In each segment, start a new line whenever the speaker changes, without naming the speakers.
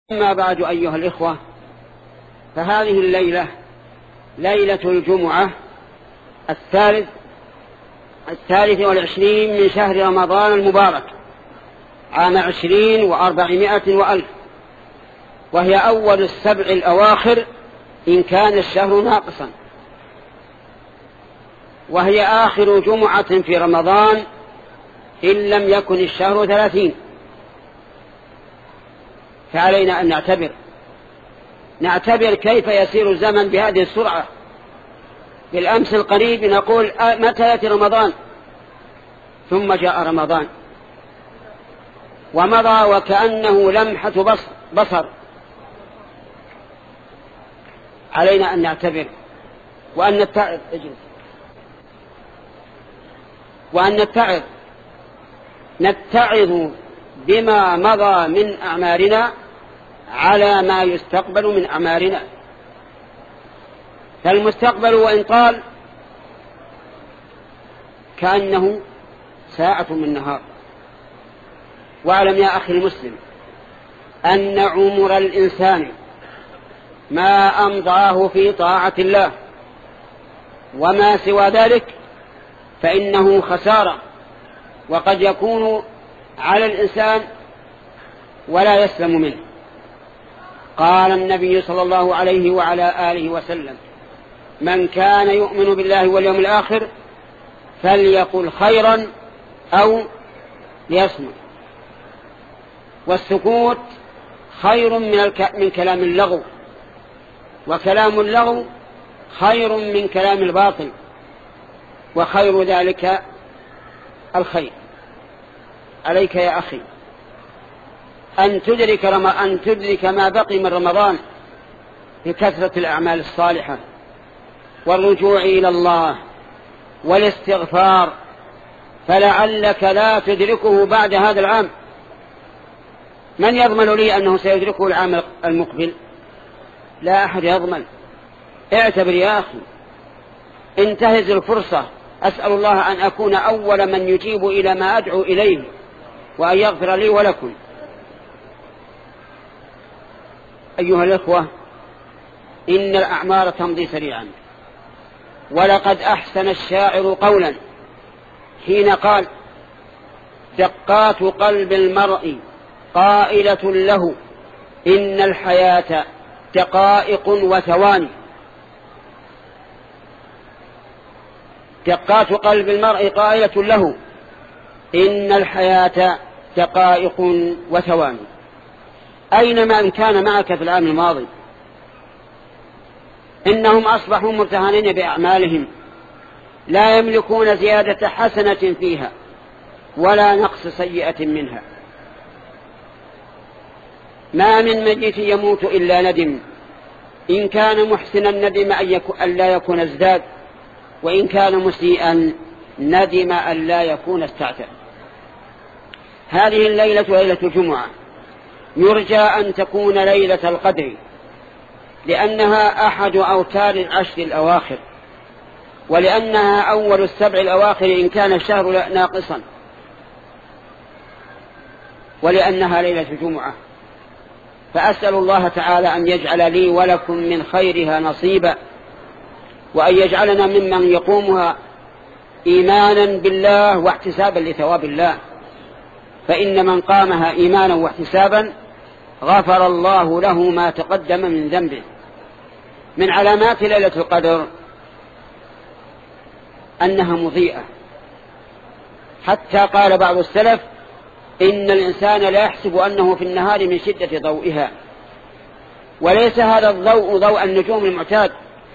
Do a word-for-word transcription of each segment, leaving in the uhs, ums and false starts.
أما بعد أيها الإخوة، فهذه الليلة ليلة الجمعة الثالث الثالث والعشرين من شهر رمضان المبارك عام عشرين وأربعمائة وألف، وهي أول السبع الأواخر إن كان الشهر ناقصا، وهي آخر جمعة في رمضان إن لم يكن الشهر ثلاثين. فعلينا أن نعتبر نعتبر كيف يسير الزمن بهذه السرعة. بالأمس القريب نقول متى يأتي رمضان، ثم جاء رمضان ومضى وكأنه لمحة بصر, بصر. علينا أن نعتبر وأن نتعظ وأن نتعظ نتعظ بما مضى من أعمارنا على ما يستقبل من أعمارنا. فالمستقبل وإن طال كأنه ساعة من نهار. واعلم يا أخي المسلم أن عمر الإنسان ما أمضاه في طاعة الله، وما سوى ذلك فإنه خسارة، وقد يكون على الإنسان ولا يسلم منه. قال النبي صلى الله عليه وعلى آله وسلم: من كان يؤمن بالله واليوم الآخر فليقل خيرا أو ليصمت. والسكوت خير من, الك... من كلام اللغو، وكلام اللغو خير من كلام الباطل، وخير ذلك الخير. عليك يا أخي أن تدرك, رم... أن تدرك ما بقي من رمضان بكثرة الأعمال الصالحة والرجوع إلى الله والاستغفار، فلعلك لا تدركه بعد هذا العام. من يضمن لي أنه سيدركه العام المقبل؟ لا أحد يضمن. اعتبر يا أخي، انتهز الفرصة. أسأل الله أن أكون أول من يجيب إلى ما أدعو إليه، وأن يغفر لي ولكم. أيها الأخوة، إن الأعمار تمضي سريعا، ولقد أحسن الشاعر قولا حين قال: دقات قلب المرء قائلة له إن الحياة دقائق وثواني. دقات قلب المرء قائلة له إن الحياة دقائق وثواني. أينما إن كان معك في العام الماضي إنهم أصبحوا مرتهنين بأعمالهم، لا يملكون زيادة حسنة فيها ولا نقص سيئة منها. ما من ميت يموت إلا ندم، إن كان محسنا ندم أن لا يكون ازداد، وإن كان مسيئا ندم أن لا يكون استعتب. هذه الليلة ليلة الجمعة يرجى أن تكون ليلة القدر، لأنها أحد أوتار العشر الأواخر، ولأنها أول السبع الأواخر إن كان الشهر ناقصا، ولأنها ليلة الجمعة. فأسأل الله تعالى أن يجعل لي ولكم من خيرها نصيبا، وأن يجعلنا ممن يقومها إيمانا بالله واحتسابا لثواب الله. فإن من قامها إيمانا واحتسابا غفر الله له ما تقدم من ذنبه. من علامات ليلة القدر أنها مضيئة، حتى قال بعض السلف: إن الإنسان لا يحسب أنه في النهار من شدة ضوئها. وليس هذا الضوء ضوء النجوم المعتاد،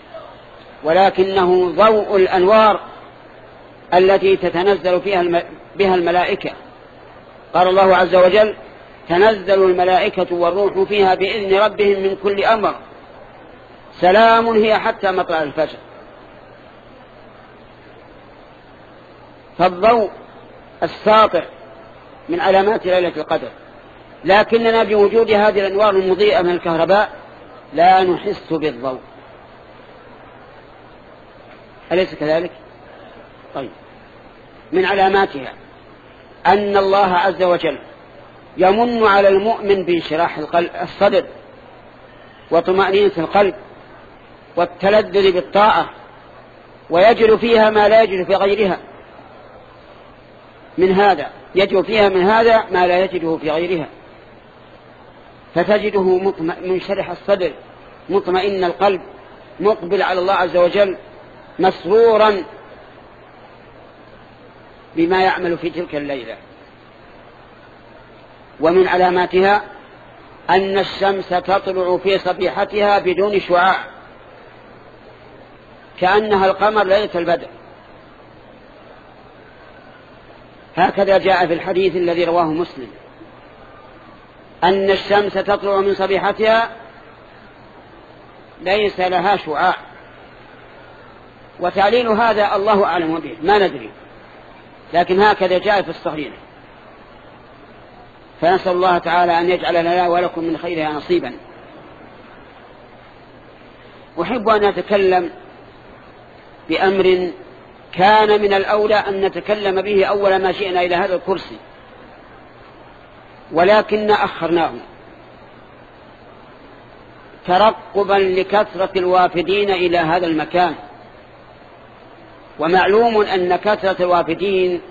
ولكنه ضوء الأنوار التي تتنزل فيها بها الملائكة. قال الله عز وجل: تنزل الملائكة والروح فيها بإذن ربهم من كل أمر سلام هي حتى مطلع الفجر. فالضوء الساطع من علامات ليلة القدر، لكننا بوجود هذه الأنوار المضيئة من الكهرباء لا نحس بالضوء. أليس كذلك؟ طيب، من علاماتها أن الله عز وجل يمن على المؤمن بانشراح الصدر وطمأنينة القلب والتلذذ بالطاعة، ويجد فيها ما لا يجد في غيرها من هذا يجد فيها من هذا ما لا يجده في غيرها، فتجده منشرح الصدر مطمئن القلب مقبل على الله عز وجل مسرورا بما يعمل في تلك الليلة. ومن علاماتها أن الشمس تطلع في صبيحتها بدون شعاع كأنها القمر ليلة البدر، هكذا جاء في الحديث الذي رواه مسلم أن الشمس تطلع من صبيحتها ليس لها شعاع، وتعليل هذا الله أعلم به ما ندري، لكن هكذا جاء في الصحيح. فنسأل الله تعالى أن يجعل لنا ولكم من خيرها نصيبا. أحب أن أتكلم بأمر كان من الأولى أن نتكلم به أول ما جئنا إلى هذا الكرسي، ولكن أخرناه ترقبا لكثرة الوافدين إلى هذا المكان. ومعلوم أن كثرة الوافدين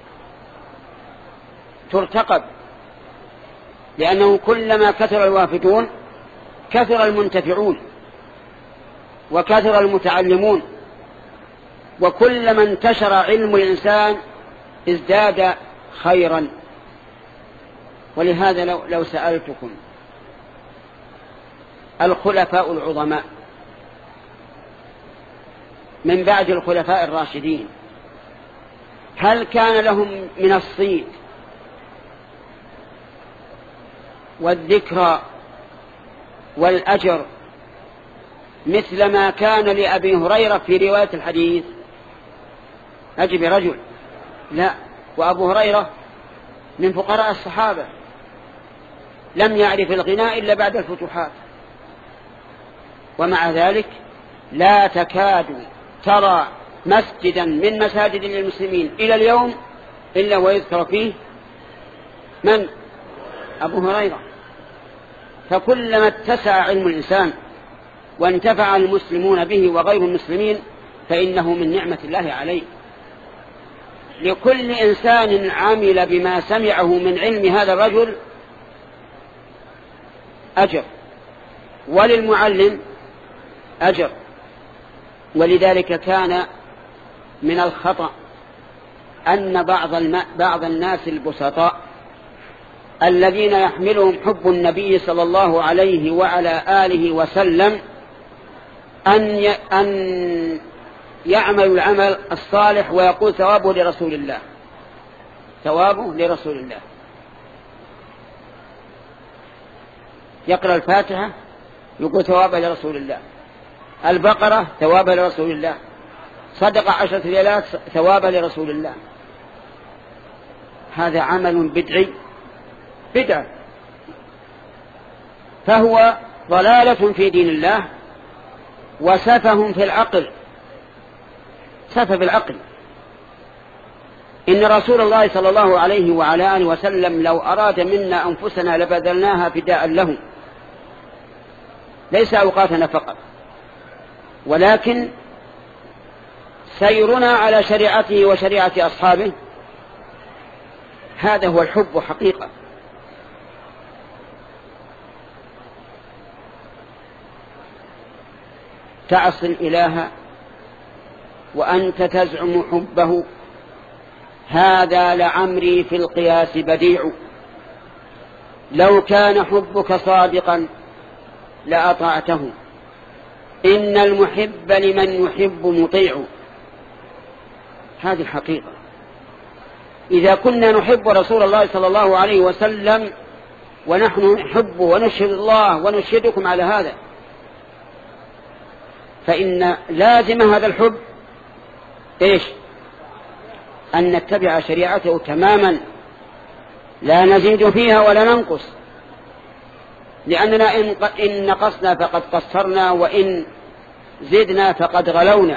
ترتقب، لأنه كلما كثر الوافدون كثر المنتفعون وكثر المتعلمون، وكلما انتشر علم الإنسان ازداد خيرا. ولهذا لو, لو سألتكم الخلفاء العظماء من بعد الخلفاء الراشدين هل كان لهم من الصيت والذكرى والأجر مثل ما كان لأبي هريرة في رواية الحديث؟ أجب رجل لا، وأبو هريرة من فقراء الصحابة لم يعرف الغناء إلا بعد الفتوحات، ومع ذلك لا تكاد ترى مسجدا من مساجد المسلمين إلى اليوم إلا ويذكر فيه من؟ أبو هريرة. فكلما اتسع علم الإنسان وانتفع المسلمون به وغير المسلمين فإنه من نعمة الله عليه. لكل إنسان عمل بما سمعه من علم هذا الرجل أجر، وللمعلم أجر. ولذلك كان من الخطأ أن بعض, الم... بعض الناس البسطاء الذين يحملهم حب النبي صلى الله عليه وعلى آله وسلم أن, ي... أن يعمل العمل الصالح ويقول ثوابه لرسول الله، ثوابه لرسول الله. يقرأ الفاتحة يقول ثوابه لرسول الله، البقرة ثوابه لرسول الله، صدق عشرة ريالات ثوابه لرسول الله. هذا عمل بدعي بدعة، فهو ضلالة في دين الله وسفه في العقل، سفه في العقل. إن رسول الله صلى الله عليه وعلى آله وسلم لو أراد منا أنفسنا لبذلناها فداء له، ليس أوقاتنا فقط، ولكن سيرنا على شريعته وشريعة أصحابه، هذا هو الحب حقيقة. تعصي الإله وأنت تزعم حبه، هذا لعمري في القياس بديع. لو كان حبك صادقا لأطعته، إن المحب لمن يحب مطيع. هذه الحقيقة. إذا كنا نحب رسول الله صلى الله عليه وسلم ونحن نحبه ونشهد الله ونشهدكم على هذا، فإن لازم هذا الحب إيش؟ أن نتبع شريعته تماما، لا نزيد فيها ولا ننقص، لأننا إن نقصنا فقد قصرنا، وإن زدنا فقد غلونا.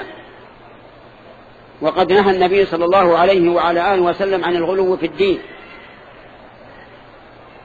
وقد نهى النبي صلى الله عليه وعلى آله وسلم عن الغلو في الدين.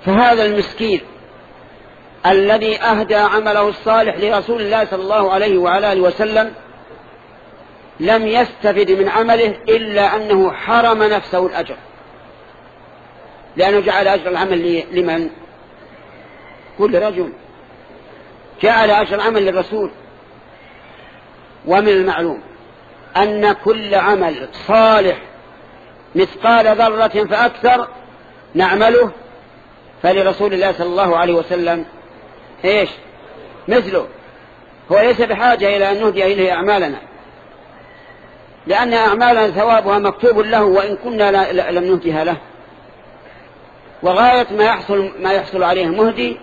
فهذا المسكين الذي أهدى عمله الصالح لرسول الله صلى الله عليه وعلى آله وسلم لم يستفد من عمله إلا أنه حرم نفسه الأجر، لأنه جعل أجر العمل لمن؟ كل رجل جعل أجر العمل للرسول. ومن المعلوم أن كل عمل صالح مثقال ذرة فأكثر نعمله فلرسول الله صلى الله عليه وسلم إيش مثله، هو ليس بحاجة إلى أن نهدي إليه أعمالنا، لأن أعمالنا ثوابها مكتوب له وإن كنا لم نهديها له. وغاية ما يحصل, ما يحصل عليه المهدي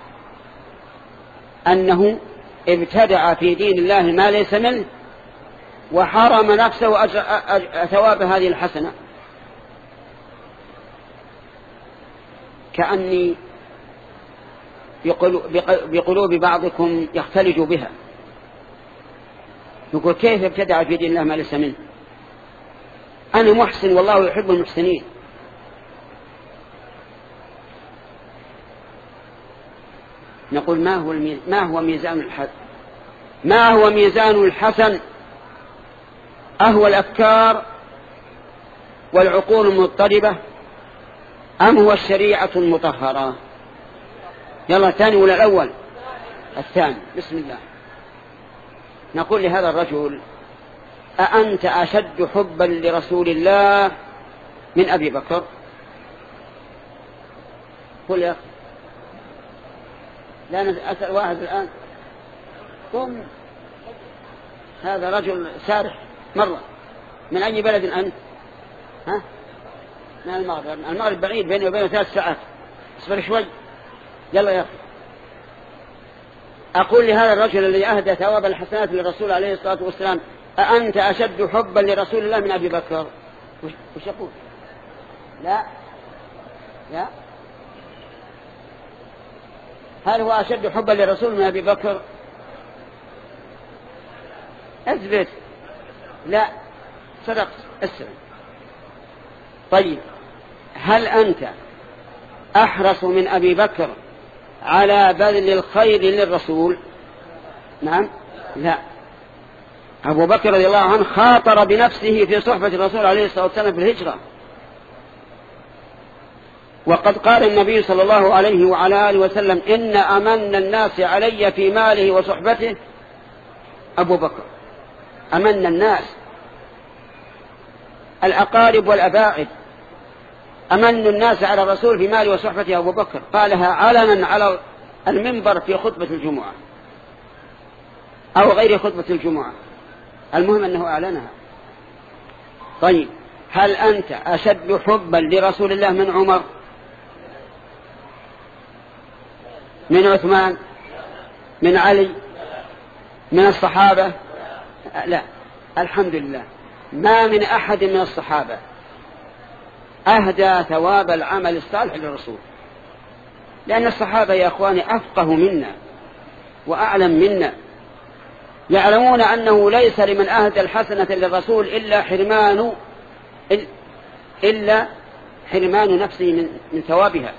أنه ابتدع في دين الله ما ليس منه وحرم نفسه أجر أجر ثواب هذه الحسنة. كأني بقلوب بعضكم يختلج بها، يقول كيف ابتدع في دين الله ما ليس منه؟ أنا محسن والله يحب المحسنين. نقول ما هو ما هو ميزان الحسن؟ ما هو ميزان الحسن؟ أهو الأفكار والعقول المضطربة أم هو الشريعة المطهرة؟ يلا الثاني ولا الأول؟ الثاني. بسم الله. نقول لهذا الرجل أأنت أشد حبا لرسول الله من أبي بكر؟ قل يا أخي. لا أسأل واحد الآن. قم. هذا رجل سارح مرة. من أي بلد أنت؟ ها؟ من المغرب. المغرب بعيد بيني وبينه ثلاث ساعات. اصبر شوي. يلا يا أخي. أقول لهذا الرجل الذي أهدى ثواب الحسنات للرسول عليه الصلاة والسلام أأنت أشد حبا لرسول الله من أبي بكر؟ وش يقول؟ لا لا. هل هو أشد حبا للرسول من أبي بكر؟ أثبت. لا صدقت. اسلم. طيب هل أنت أحرص من أبي بكر على بذل الخير للرسول؟ نعم. لا. أبو بكر رضي الله عنه خاطر بنفسه في صحبة الرسول عليه الصلاة والسلام في الهجرة، وقد قال النبي صلى الله عليه وعلى آله وسلم إن أمن الناس علي في ماله وصحبته أبو بكر. أمن الناس الأقارب والأباعد، أمن الناس على الرسول في ماله وصحبته أبو بكر. قالها علنا على المنبر في خطبة الجمعة أو غير خطبة الجمعة، المهم أنه أعلنها. طيب هل أنت أشد حبا لرسول الله من عمر، من عثمان، من علي، من الصحابة؟ لا. الحمد لله ما من أحد من الصحابة أهدى ثواب العمل الصالح للرسول، لأن الصحابة يا أخواني أفقه منا وأعلم منا، يعلمون أنه ليس لمن أهدى الحسنة للرسول إلا حرمان إلا حرمان نفسه من, من ثوابها.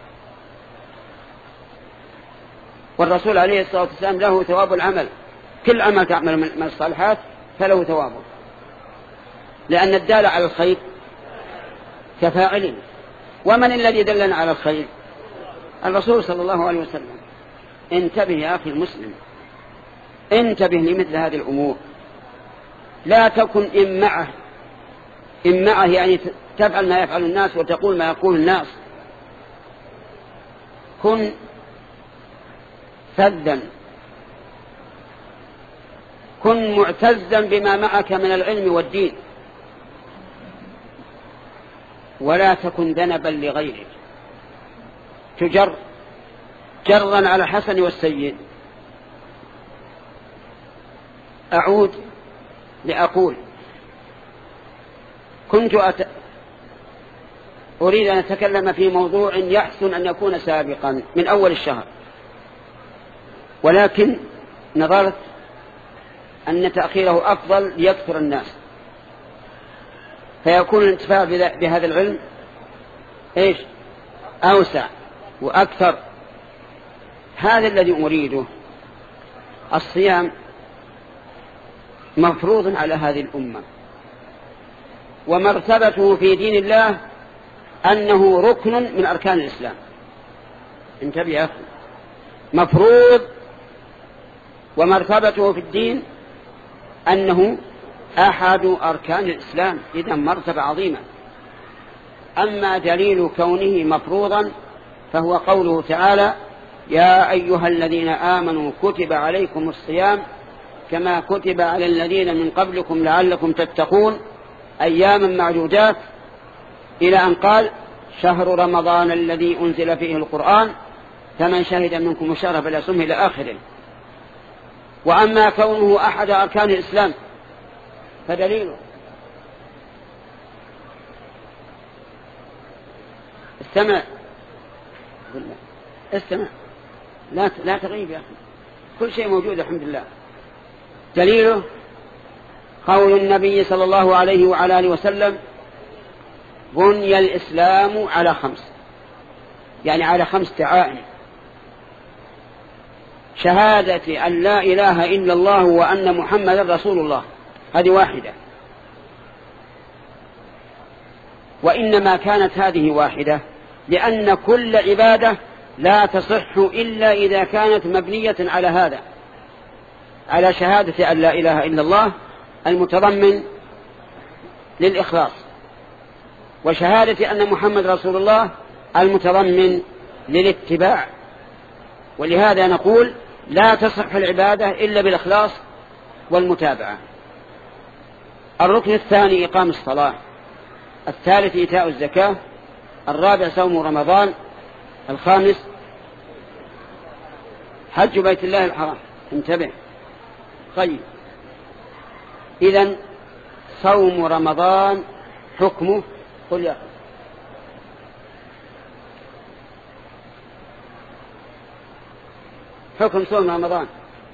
والرسول عليه الصلاة والسلام له ثواب العمل، كل عمل تعمل من الصالحات فله ثوابه، لأن الدال على الخير كفاعله. ومن الذي دلنا على الخير؟ الرسول صلى الله عليه وسلم. انتبه يا أخي المسلم، انتبه لمثل هذه الأمور. لا تكن إن معه إن معه يعني تفعل ما يفعل الناس وتقول ما يقول الناس. كن فذا، كن معتزا بما معك من العلم والدين، ولا تكن ذنبا لغيرك تجر جرا على الحسن والسيء. أعود لأقول كنت أت... أريد أن أتكلم في موضوع يحسن أن يكون سابقا من أول الشهر، ولكن نظرت أن تأخيره أفضل ليكثر الناس، فيكون الانتفاع بهذا العلم إيش أوسع وأكثر. هذا الذي أريده. الصيام مفروض على هذه الأمة، ومرتبته في دين الله أنه ركن من أركان الإسلام. انتبه يا أخي، مفروض ومرتبته في الدين أنه أحد أركان الإسلام، إذا مرتبة عظيمة. أما دليل كونه مفروضا فهو قوله تعالى: يا أيها الذين آمنوا كتب عليكم الصيام كما كتب على الذين من قبلكم لعلكم تتقون أياما معدودات، إلى أن قال: شهر رمضان الذي أنزل فيه القرآن فمن شهد منكم الشهر فليصمه إلى آخره. وأما كونه أحد أركان الإسلام فدليله استمع استمع لا لا تغيب يا أخي، كل شيء موجود الحمد لله. دليله قول النبي صلى الله عليه وعلى آله وسلم: بني الإسلام على خمس، يعني على خمس دعائم: شهادة أن لا إله إلا الله وأن محمد رسول الله، هذه واحدة. وإنما كانت هذه واحدة لأن كل عبادة لا تصح إلا إذا كانت مبنية على هذا، على شهادة أن لا إله إلا الله المتضمن للإخلاص، وشهادة أن محمد رسول الله المتضمن للاتباع. ولهذا نقول لا تصح العبادة إلا بالإخلاص والمتابعة. الركن الثاني إقام الصلاة، الثالث إيتاء الزكاة، الرابع صوم رمضان، الخامس حج بيت الله الحرام. انتبه. طيب، إذن صوم رمضان حكمه، قل يا أخي. حكم صوم رمضان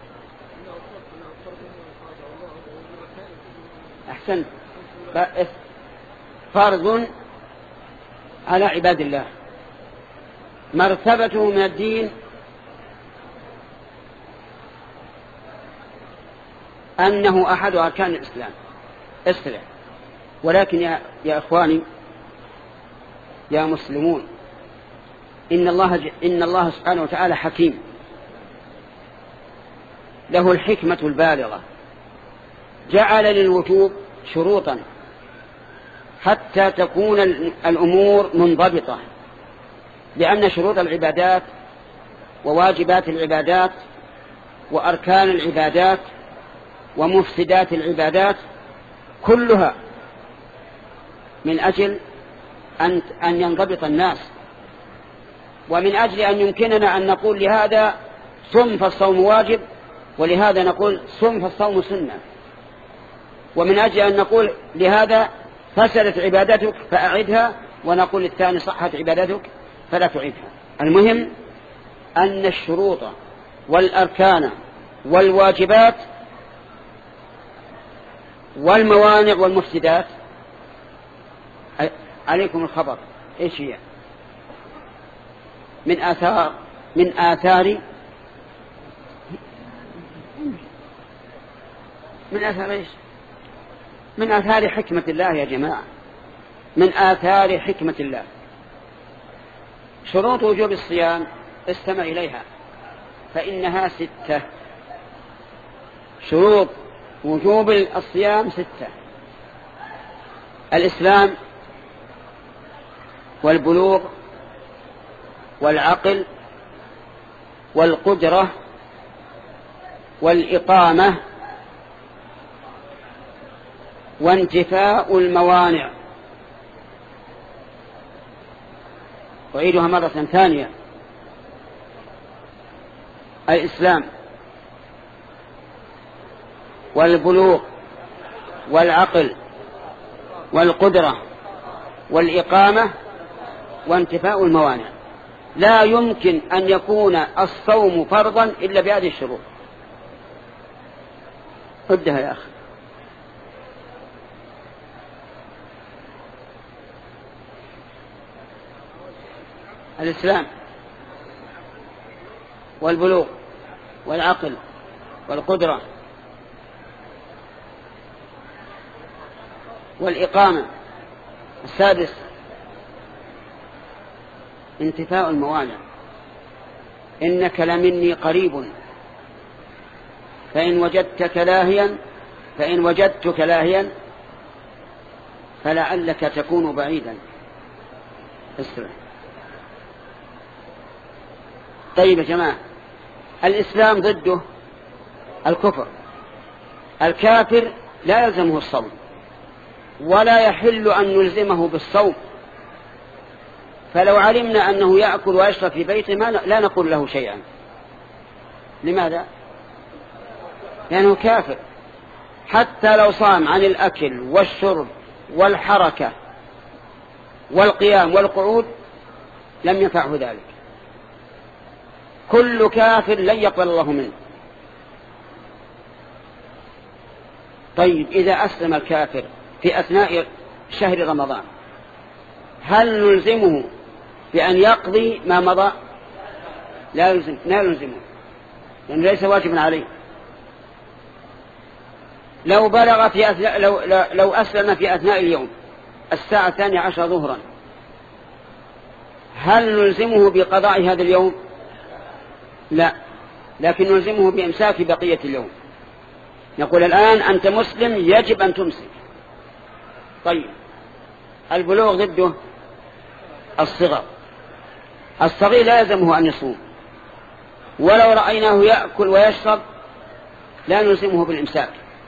أحسن، فرض على عباد الله، مرتبته من الدين أنه أحد أركان الإسلام. اسرع. ولكن يا, يا إخواني يا مسلمون، إن الله, إن الله سبحانه وتعالى حكيم، له الحكمة البالغة، جعل للوجوب شروطا حتى تكون الأمور منضبطة، لأن شروط العبادات وواجبات العبادات وأركان العبادات ومفسدات العبادات كلها من أجل أن ينضبط الناس، ومن أجل أن يمكننا أن نقول لهذا صم فالصوم واجب، ولهذا نقول صم فالصوم سنة، ومن أجل أن نقول لهذا فسدت عبادتك فأعدها، ونقول الثاني صحت عبادتك فلا تعيدها. المهم أن الشروط والأركان والواجبات والموانع والمفسدات عليكم الخبر إيش هي؟ من آثار من آثار من آثار إيش؟ من آثار حكمة الله يا جماعة، من آثار حكمة الله. شروط وجوب الصيام استمع إليها فإنها ستة. شروط وجوب الصيام ستة: الإسلام والبلوغ والعقل والقدرة والإقامة وانتفاء الموانع. أعيدها مرة ثانية: الإسلام والبلوغ والعقل والقدرة والإقامة وانتفاء الموانع. لا يمكن أن يكون الصوم فرضا إلا بهذه الشروط. ابدها يا أخي. الإسلام والبلوغ والعقل والقدرة والإقامة. السادس انتفاء الموانع. إنك لمني قريب فإن وجدتك لاهيا فإن وجدتك لاهيا فلعلك تكون بعيدا. اسرع. طيب يا جماعة، الإسلام ضده الكفر. الكافر لا يلزمه الصوم ولا يحل أن نلزمه بالصوم، فلو علمنا أنه يأكل ويشرب في بيته ما لا نقول له شيئا. لماذا؟ لأنه كافر. حتى لو صام عن الأكل والشرب والحركة والقيام والقعود لم ينفعه ذلك. كل كافر لن يقبل الله منه. طيب إذا أسلم الكافر في أثناء شهر رمضان هل نلزمه بأن يقضي ما مضى؟ لا يلزم لا نلزمه لأنه ليس واجبا عليه. لو بلغ في أثناء لو, لو أسلم في أثناء اليوم الساعة الثانية عشر ظهرا هل نلزمه بقضاء هذا اليوم؟ لا، لكن نلزمه بإمساك بقية اليوم. نقول الآن أنت مسلم يجب أن تمسك. طيب البلوغ ضده الصغر. الصغير لا يلزمه أن يصوم، ولو رأيناه يأكل ويشرب لا نلزمه بالإمساك.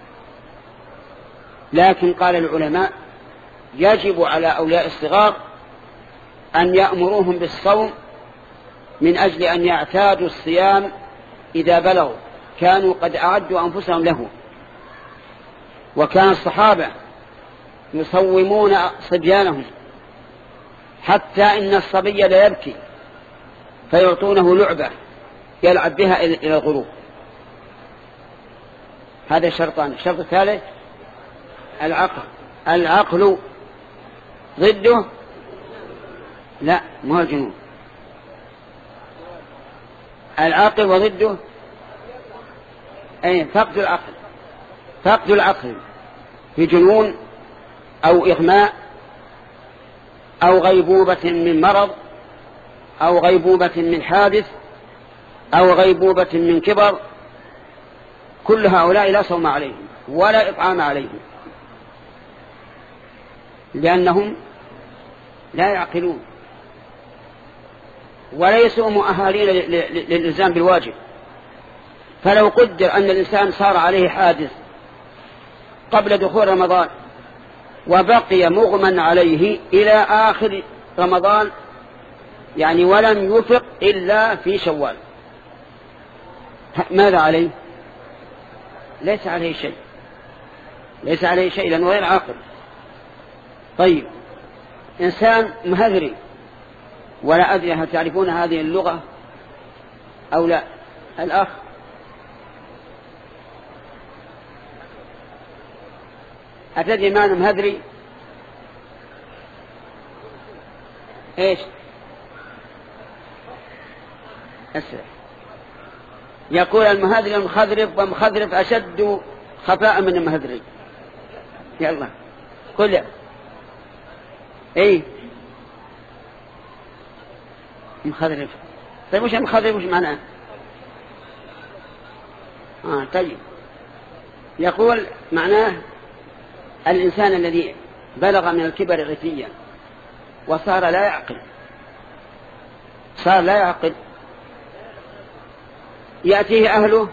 لكن قال العلماء يجب على أولياء الصغار أن يأمروهم بالصوم من أجل أن يعتادوا الصيام إذا بلغوا، كانوا قد أعدوا أنفسهم له. وكان الصحابة يصومون صبيانهم حتى إن الصبي لا يبكي فيعطونه لعبة يلعب بها إلى الغروب. هذا شرطان. الشرط الثالث العقل. العقل ضده لا ما هو الجنون. العقل وضده أي فقد العقل. فقد العقل في جنون أو إغماء أو غيبوبة من مرض أو غيبوبة من حادث أو غيبوبة من كبر. كل هؤلاء لا صوم عليهم ولا إطعام عليهم لأنهم لا يعقلون وليسوا مؤهلين للإلزام بالواجب. فلو قدر أن الإنسان صار عليه حادث قبل دخول رمضان وبقي مغمى عليه إلى آخر رمضان يعني ولم يفق إلا في شوال، ماذا عليه؟ ليس عليه شيء ليس عليه شيء لأنه غير عاقل. طيب إنسان مهذري ولا أدري هل تعرفون هذه اللغة أو لا؟ الأخ أتدري ما أنا مهذري؟ إيش؟ أسرع. يقول المهذري المخذرب ومخذرب أشد خفاء من المهذري. يلا قل إيه مخذرب. طيب وش مخذرب وش معناه؟ آه طيب يقول معناه الإنسان الذي بلغ من الكبر غثيا وصار لا يعقل صار لا يعقل يأتيه أهله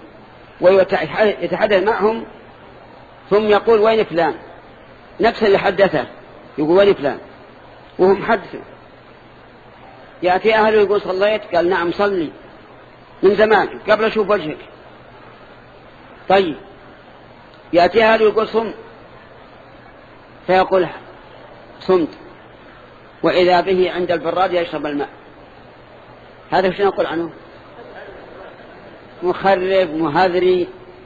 ويتحدث معهم ثم يقول وين فلان؟ نفس اللي حدثه يقول وين فلان وهو محدثه. يأتي أهله يقول صليت؟ قال نعم صلي من زمان قبل أشوف وجهك. طيب يأتي أهله يقول صم فيقول صمت وإذا به عند البراد يشرب الماء. هذا وش نقول عنه؟ مخرب مهذري.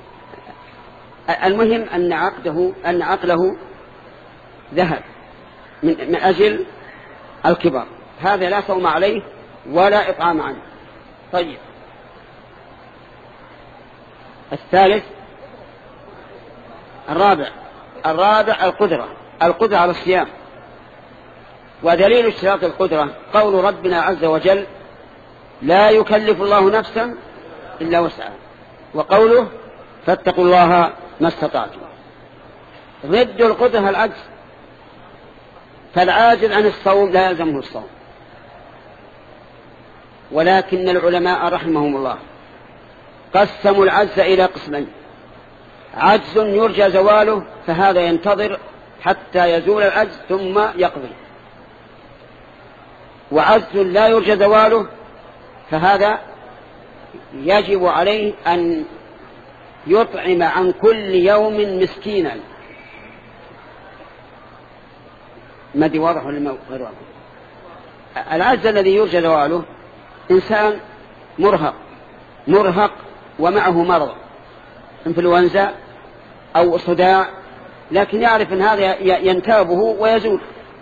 المهم أن عقده أن عقله ذهب من, من أجل الكبر. هذا لا صوم عليه ولا إطعام عنه. طيب الثالث الرابع الرابع القدرة القدرة على الصيام. ودليل اشتراط القدرة قول ربنا عز وجل لا يكلف الله نفسا إلا وسعها، وقوله فاتقوا الله ما استطعتم. ضد القدرة العجز، فالعاجز عن الصوم لا يلزمه الصوم. ولكن العلماء رحمهم الله قسموا العجز إلى قسمين: عجز يرجى زواله فهذا ينتظر حتى يزول العجز ثم يقضي، وعجز لا يرجى زواله فهذا يجب عليه أن يطعم عن كل يوم مسكينا. ما دي واضح ولا غير واضح؟ العجز الذي يرجى زواله إنسان مرهق مرهق ومعه مرض انفلونزا أو صداع، لكن يعرف أن هذا ينتابه ويزول،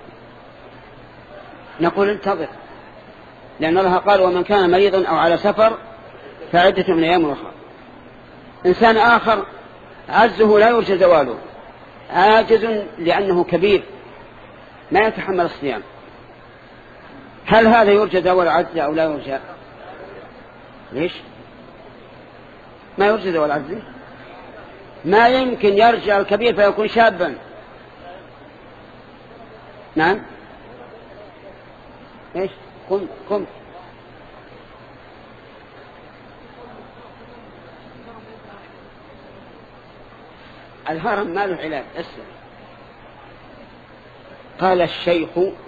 نقول انتظر، لأن الله قال ومن كان مريضا أو على سفر فعدة من أيام أخرى. إنسان آخر عجزه لا يرجى زواله، عاجز لأنه كبير ما يتحمل الصيام، هل هذا يرجى زوال العجز أو لا يرجى؟ ليش ما يرجى زوال العجز؟ ما يمكن يرجع الكبير فيكون شابا. نعم ايش قم قم الهرم ما له علاج. اسمع، قال الشيخ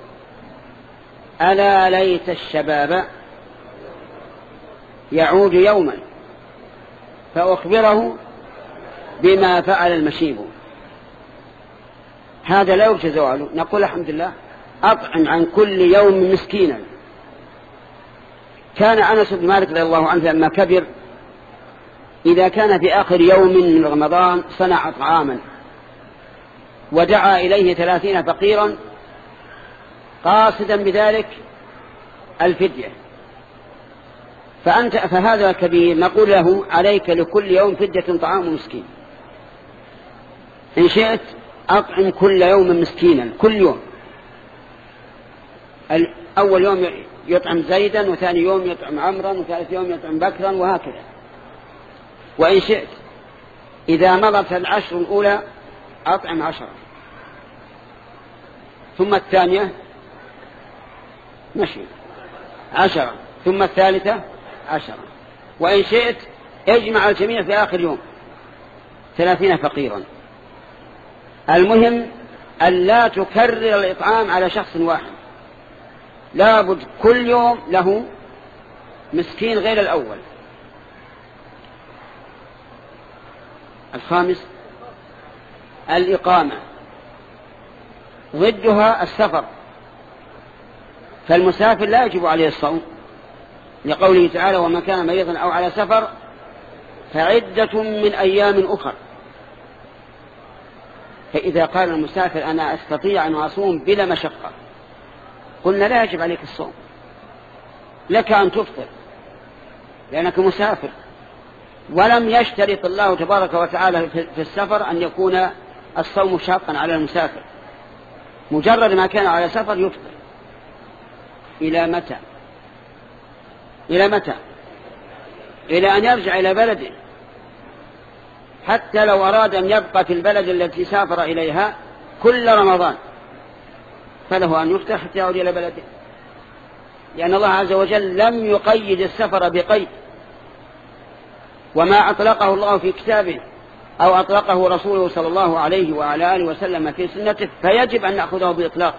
ألا ليت الشباب يعود يوما فأخبره بما فعل المشيب. هذا لا يرجى زواله، نقول الحمد لله أطعم عن كل يوم مسكينا. كان أنس بن مالك رضي الله عنه لما كبر إذا كان في آخر يوم من رمضان صنع طعاما ودعا إليه ثلاثين فقيرا قاصدا بذلك الفدية. فأنت فهذا كبير نقول له عليك لكل يوم فدية طعام مسكين، إن شئت أطعم كل يوم مسكينا، كل يوم. أول يوم يطعم زيدا، وثاني يوم يطعم عمرا، وثالث يوم يطعم بكرا، وهكذا. وإن شئت إذا مضت العشر الأولى أطعم عشرة، ثم الثانية مشي عشرة، ثم الثالثة عشرة، وإن شئت اجمع الجميع في آخر يوم ثلاثين فقيرا. المهم أن لا تكرر الإطعام على شخص واحد، لابد كل يوم له مسكين غير الأول. الخامس الإقامة، ضدها السفر، فالمسافر لا يجب عليه الصوم لقوله تعالى ومن كان مريضا أو على سفر فعدة من أيام أخر. فإذا قال المسافر أنا أستطيع أن أصوم بلا مشقة، قلنا لا يجب عليك الصوم، لك أن تفطر لأنك مسافر. ولم يشترط الله تبارك وتعالى في السفر أن يكون الصوم شاقا على المسافر، مجرد ما كان على سفر يفطر. إلى متى؟ إلى متى؟ إلى أن يرجع إلى بلده، حتى لو أراد أن يبقى في البلد التي سافر إليها كل رمضان فله أن يفطر حتى يعود إلى بلده، لأن الله عز وجل لم يقيد السفر بقيد، وما أطلقه الله في كتابه أو أطلقه رسوله صلى الله عليه وعلى آله وسلم في سنته فيجب أن نأخذه بإطلاق،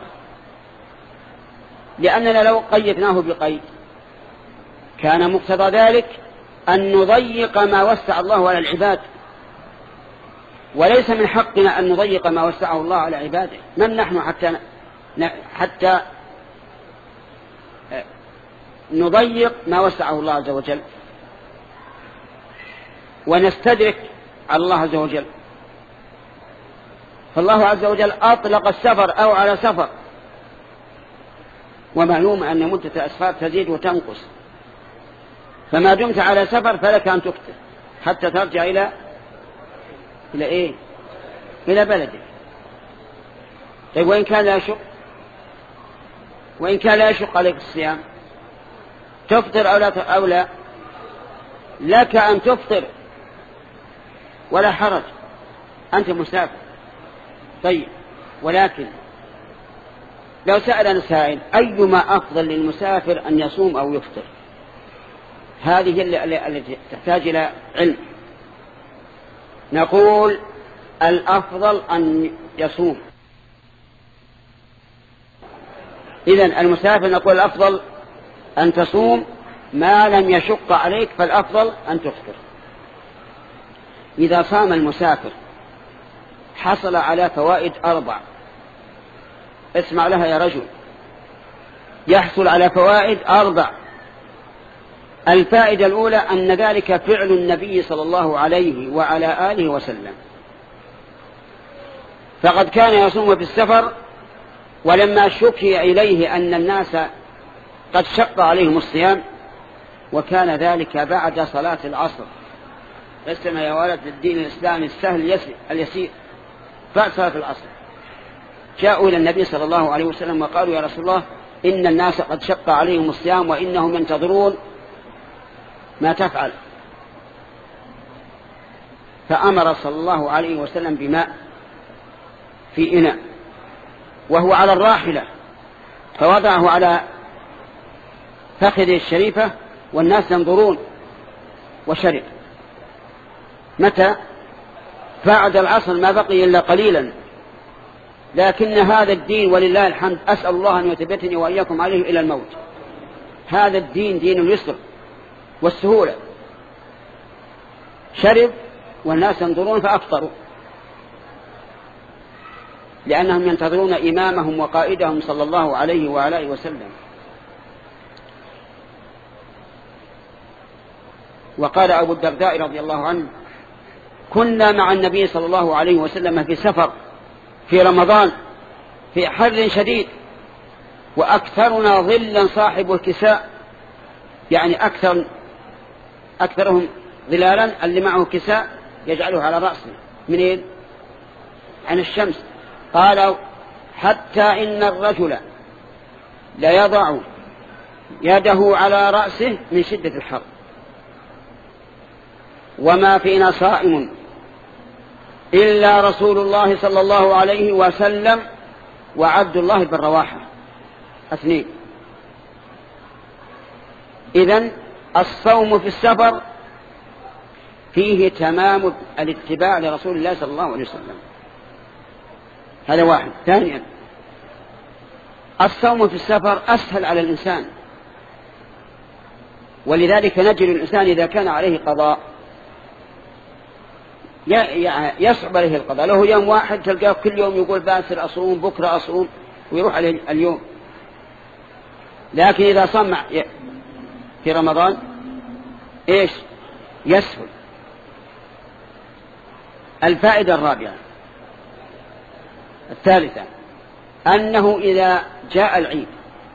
لأننا لو قيدناه بقيد كان مقتضى ذلك أن نضيق ما وسع الله على العباد، وليس من حقنا أن نضيق ما وسعه الله على عباده. من نحن حتى حتى نضيق ما وسعه الله عز وجل ونستدرك على الله عز وجل؟ فالله عز وجل أطلق السفر أو على سفر، ومعلوم أن مدة أسفار تزيد وتنقص، فما دمت على سفر فلك أن تفطر حتى ترجع إلى إلى إيه؟ إلى بلدك. طيب وإن كان لا يشق وإن كان لا يشق عليك الصيام تفطر أو لا أو لا لك أن تفطر ولا حرج، أنت مسافر. طيب ولكن لو سأل سائل أيما أفضل للمسافر أن يصوم أو يفطر؟ هذه التي تحتاج إلى علم. نقول الأفضل أن يصوم. إذن المسافر نقول الأفضل أن تصوم ما لم يشق عليك، فالأفضل أن تفطر. إذا صام المسافر حصل على فوائد أربع، اسمع لها يا رجل، يحصل على فوائد أربع. الفائدة الأولى أن ذلك فعل النبي صلى الله عليه وعلى آله وسلم، فقد كان يصوم في السفر، ولما شكي إليه أن الناس قد شق عليهم الصيام، وكان ذلك بعد صلاة العصر. اسمع يا ولد الدين الإسلامي السهل اليسير، بعد صلاة العصر جاءوا إلى النبي صلى الله عليه وسلم وقالوا يا رسول الله إن الناس قد شق عليهم الصيام وإنهم ينتظرون ما تفعل. فأمر صلى الله عليه وسلم بماء في إناء وهو على الراحلة، فوضعه على فخذه الشريفة والناس ينظرون، وشرب. متى؟ بعد العصر، ما بقي إلا قليلا. لكن هذا الدين ولله الحمد أسأل الله أن يثبتني وإياكم عليه إلى الموت. هذا الدين دين اليسر والسهولة. شرب والناس ينظرون فأفطروا، لأنهم ينتظرون إمامهم وقائدهم صلى الله عليه وآله وسلم. وقال أبو الدرداء رضي الله عنه كنا مع النبي صلى الله عليه وسلم في سفر في رمضان في حر شديد، وأكثرنا ظلا صاحب الكساء، يعني أكثر أكثرهم ظلالا اللي معه كساء يجعله على رأسه منين؟ عن الشمس. قالوا حتى إن الرجل لا يضع يده على رأسه من شدة الحر. وما فينا صائم إلا رسول الله صلى الله عليه وسلم وعبد الله بن رواحة اثنين. إذن الصوم في السفر فيه تمام الاتباع لرسول الله صلى الله عليه وسلم. هذا واحد. ثانيا الصوم في السفر أسهل على الإنسان، ولذلك نجد الإنسان إذا كان عليه قضاء يصعب عليه القضاء. له يوم واحد تلقاه كل يوم يقول باسر أصوم بكرة أصوم ويروح عليه اليوم. لكن إذا صام في رمضان إيش؟ يسهل. الفائدة الرابعة الثالثة أنه إذا جاء العيد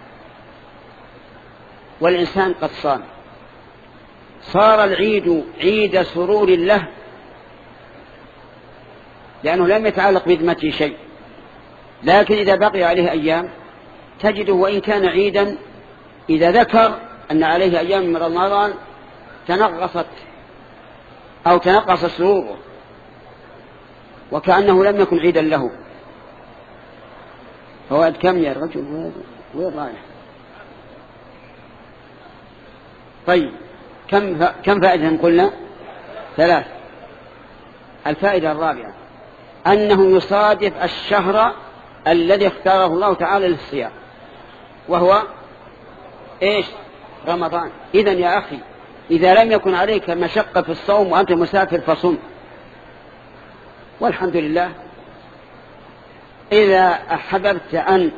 والإنسان قد صام صار العيد عيد سرور له، لأنه لم يتعلق بذمته شيء. لكن إذا بقي عليه أيام تجده وإن كان عيدا إذا ذكر أن عليه أيام من رمضان تنغصت أو تنقص سروره وكأنه لم يكن عيدا له. فوائد كم يا رجل؟ وين رايح؟ طيب كم كم فائدة قلنا؟ ثلاث. الفائدة الرابعة أنه يصادف الشهر الذي اختاره الله تعالى للصيام وهو إيش؟ رمضان. إذن يا أخي إذا لم يكن عليك مشقة في الصوم وأنت مسافر فصم، والحمد لله. إذا أحببت أن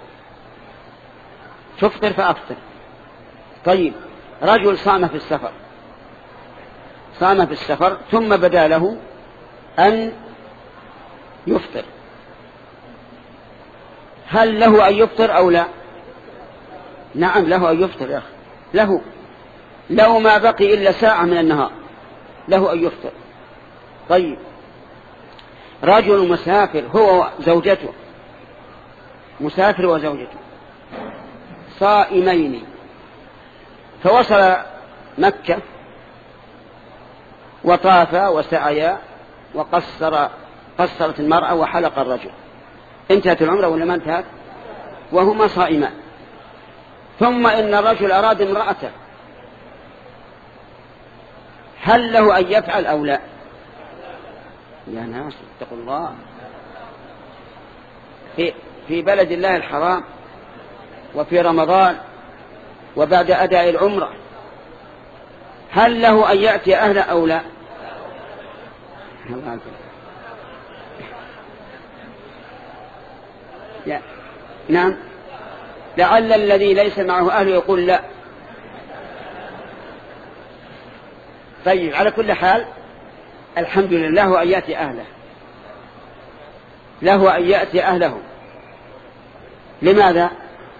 تفطر فأفطر. طيب رجل صام في السفر صام في السفر ثم بدا له أن يفطر، هل له أن يفطر أو لا؟ نعم له أن يفطر يا أخي، له لو ما بقي إلا ساعة من النهار له أن يفطر. طيب رجل مسافر هو زوجته، مسافر وزوجته صائمين، فوصل مكة وطاف وسعيا وقصر قصرت المرأة وحلق الرجل، انتهت العمرة ولا ما انتهت؟ وهما صائمان. ثم إن الرجل أراد امرأته، هل له أن يفعل أو لا؟ يا ناس اتقوا الله، في, في بلد الله الحرام وفي رمضان وبعد أداء العمرة، هل له أن يأتي أهله أو لا؟ نعم، لعل الذي ليس معه أهله يقول لا. طيب على كل حال الحمد لله له أن يأتي أهله، له أن يأتي أهله. لماذا؟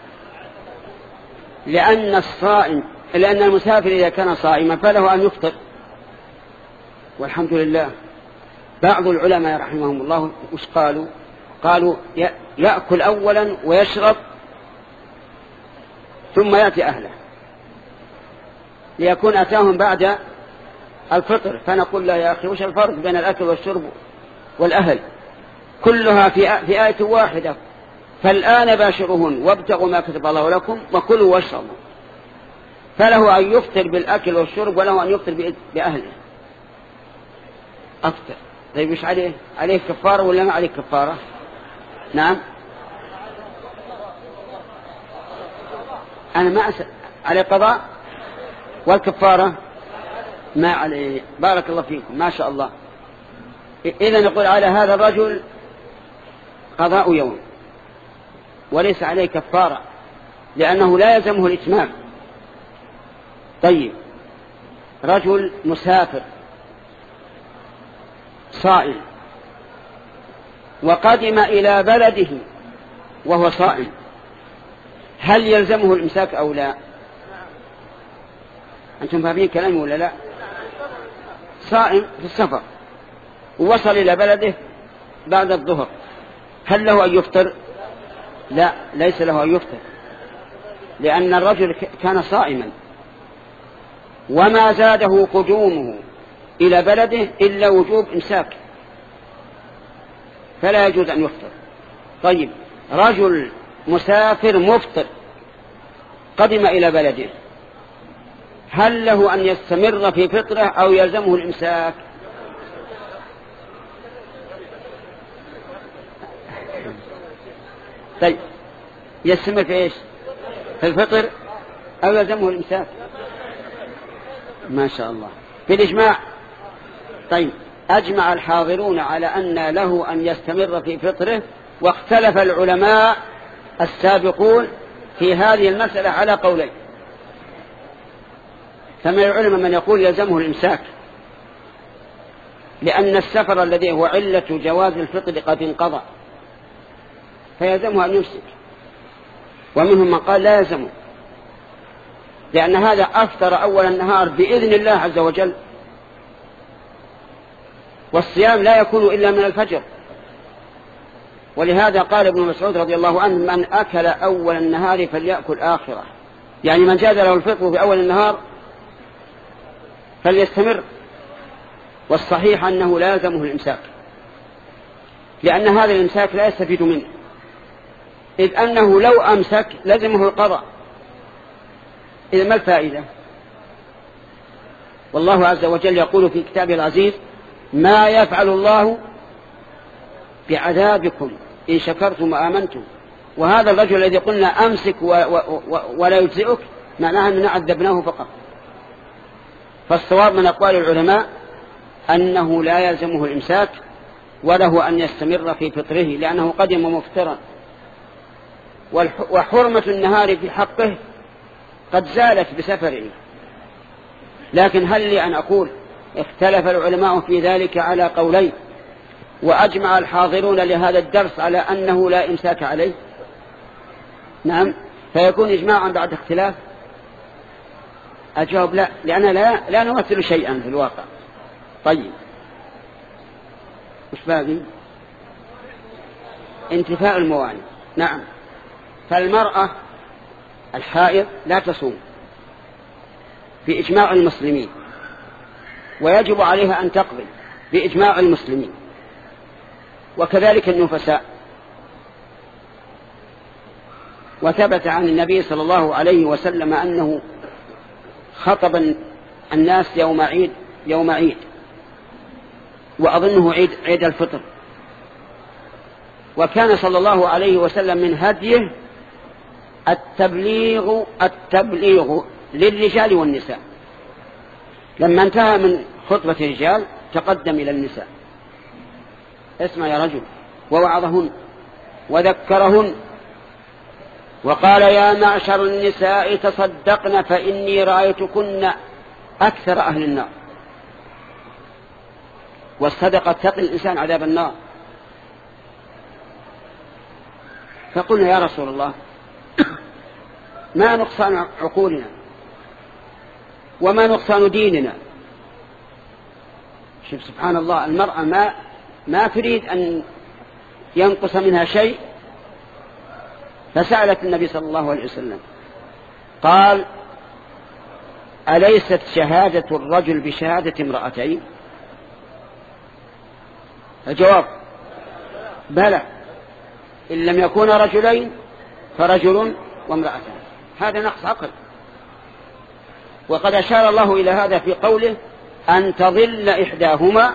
لأن الصائم لأن المسافر إذا كان صائما فله أن يفطر، والحمد لله. بعض العلماء رحمهم الله وش قالوا؟ قالوا يأكل أولا ويشرب ثم يأتي أهله، ليكون أتاهم بعد الفطر. فنقول له يا أخي وش الفرق بين الأكل والشرب والأهل؟ كلها في في آية واحدة، فالآن باشرهن وابتغوا ما كتب الله لكم وكلوا واشربوا. فله أن يفطر بالأكل والشرب وله أن يفطر بأهله. أفطر. طيب وش عليه؟ عليه كفارة ولا ما عليه كفارة؟ نعم، أنا ما أسأل عليه قضاء، والكفارة ما عليه. بارك الله فيكم ما شاء الله. إذا نقول على هذا الرجل قضاء يوم وليس عليه كفارة، لأنه لا يلزمه الإتمام. طيب رجل مسافر صائم وقدم إلى بلده وهو صائم، هل يلزمه الإمساك أو لا؟ أنتم فاهمين كلامي ولا لا؟ صائم في السفر ووصل إلى بلده بعد الظهر، هل له أن يفطر؟ لا، ليس له أن يفطر، لأن الرجل كان صائما وما زاده قدومه إلى بلده إلا وجوب إمساك، فلا يجوز أن يفطر. طيب رجل مسافر مفطر قدم إلى بلده، هل له أن يستمر في فطره أو يلزمه الإمساك؟ طيب يستمر في إيش؟ في الفطر أو يلزمه الإمساك؟ ما شاء الله في الإجماع. طيب أجمع الحاضرون على أن له أن يستمر في فطره، واختلف العلماء السابقون في هذه المسألة على قولين. فمن العلماء من يقول يلزمه الإمساك لأن السفر الذي هو علة جواز الفطر قد انقضى فيلزمه أن يمسك، ومنهم من قال لا يلزمه لأن هذا أفطر أول النهار بإذن الله عز وجل، والصيام لا يكون إلا من الفجر. ولهذا قال ابن مسعود رضي الله عنه من أكل أول النهار فليأكل آخره، يعني من جاز له الفطر في أول النهار فليستمر. والصحيح أنه لا يلزمه الإمساك، لأن هذا الإمساك لا يستفيد منه، إذ أنه لو أمسك لزمه القضاء. إذا ما الفائدة؟ والله عز وجل يقول في كتابه العزيز ما يفعل الله بعذابكم إن شكرتم وآمنتم. وهذا الرجل الذي قلنا أمسك و و و ولا يجزئك معناها أننا عذبناه فقط. فالصواب من أقوال العلماء أنه لا يلزمه الإمساك وله أن يستمر في فطره لأنه قدم مفطرا، وحرمة النهار في حقه قد زالت بسفره. لكن هل لي أن أقول اختلف العلماء في ذلك على قولين وأجمع الحاضرون لهذا الدرس على أنه لا إمساك عليه؟ نعم، فيكون إجماعا بعد اختلاف. أجاوب لا، لأننا لا, لا نمثل شيئا في الواقع، طيب وش باقي؟ انتفاء الموانع. نعم. فالمرأة الحائض لا تصوم بإجماع المسلمين، ويجب عليها أن تقبل بإجماع المسلمين، وكذلك النفساء. وثبت عن النبي صلى الله عليه وسلم أنه خطب الناس يوم عيد يوم عيد وأظنه عيد, عيد الفطر، وكان صلى الله عليه وسلم من هديه التبليغ التبليغ للرجال والنساء. لما انتهى من خطبة الرجال تقدم إلى النساء: اسمع يا رجل، ووعظهن وذكرهن وقال: يا معشر النساء تصدقن فإني رأيتكن أكثر أهل النار. والصدقة تقي الإنسان عذاب النار. فقلنا: يا رسول الله، ما نقصان عقولنا وما نقصان ديننا؟ شوف سبحان الله، المرأة ما ما تريد أن ينقص منها شيء، فسألت النبي صلى الله عليه وسلم قال: أليست شهادة الرجل بشهادة امرأتين؟ الجواب: بلى، إن لم يكون رجلين فرجل وامرأتان. هذا نقص عقل. وقد أشار الله إلى هذا في قوله: أن تضل إحداهما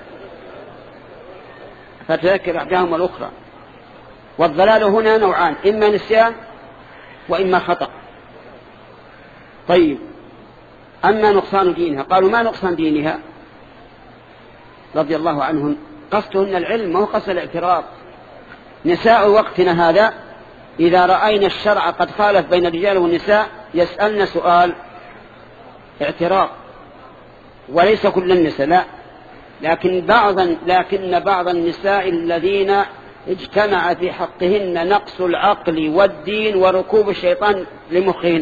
فتذكر إحداهما الأخرى. والضلال هنا نوعان: إما نسيان وإما خطأ. طيب، أما نقصان دينها، قالوا: ما نقصان دينها؟ رضي الله عنهم قصدهن العلم، ما هو قصد الاعتراض. نساء وقتنا هذا إذا رأينا الشرع قد خالف بين الرجال والنساء يسألنا سؤال اعتراض، وليس كل النساء، لا، لكن بعض لكن بعض النساء الذين اجتمع في حقهن نقص العقل والدين وركوب الشيطان لمخهن.